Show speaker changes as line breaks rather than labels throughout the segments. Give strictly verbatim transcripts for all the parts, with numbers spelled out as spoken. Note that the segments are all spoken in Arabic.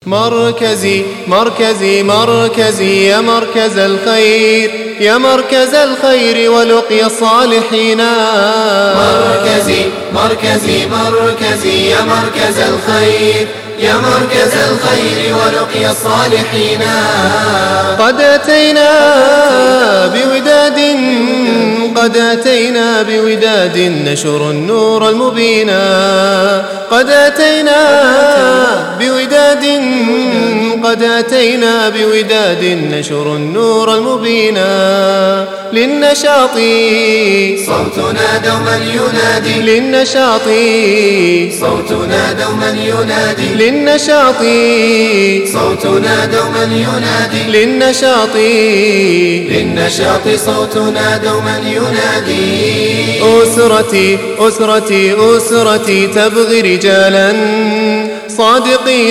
مركزي مركزي مركزي يا مركز الخير، يا مركز الخير ولقي الصالحين.
مركزي مركزي مركزي يا مركز الخير، يا مركز الخير ولقي الصالحين.
قد أتينا بوداد، قد أتينا بوداد نشر النور المبين. قد أتينا بوداد، قد أتينا بوداد نشر النور المبين. للنشاط
صوتنا دوما ينادي،
للنشاط
صوتنا دوما ينادي،
للنشاط
صوتنا دوما ينادي،
للنشاط
للنشاط صوتنا دوما ينادي.
أسرتي أسرتي أسرتي تبغي رجالا صادقين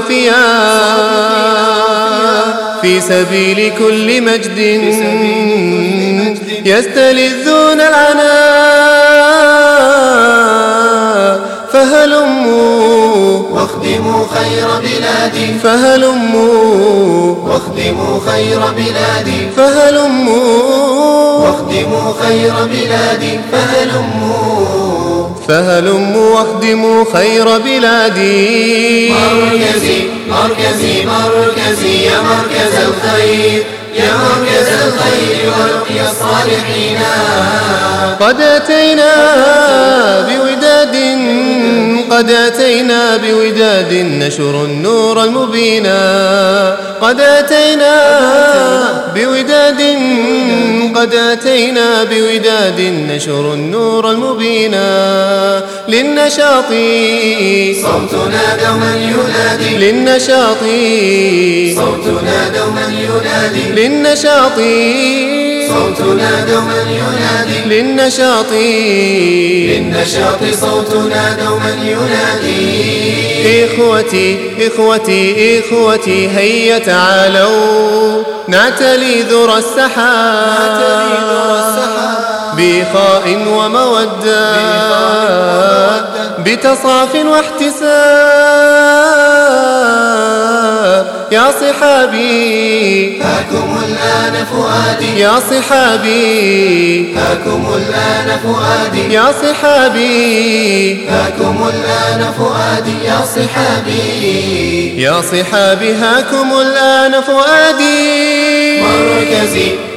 أوفياء في سبيل كل مجد يستلذون العناء. فهلموا
واخدموا خير بلادي،
فهلموا
واخدموا خير بلادي،
فهلموا
واخدموا خير بلادي، فهلموا
فهلموا واخدموا خير بلادي.
مركزي مركزي مركزي يا مركز الخير، يا مركز الخير ولقي الصالحين.
قد أتينا بوداد، قد أتينا بوداد نشر النور المبين. قد أتينا بوداد، قد أتينا بوداد نشر النور المبين. للنشاط
صوتنا دوما ينادي،
للنشاط
صوتنا دوما ينادي،
للنشاط
صوتنا دوما ينادي،
للنشاط
للنشاط صوتنا دوما ينادي.
إخوتي إخوتي إخوتي هيا تعالوا نعتلي ذرى السحاب بإخاء ومودة، بتصاف واحتساب. يا صحابي
هاكم الآن فؤادي،
يا صحابي
هاكم الآن فؤادي،
يا صحابي
هاكم الآن فؤادي، يا صحابي،
يا صحابي هاكم الآن فؤادي.
مركزي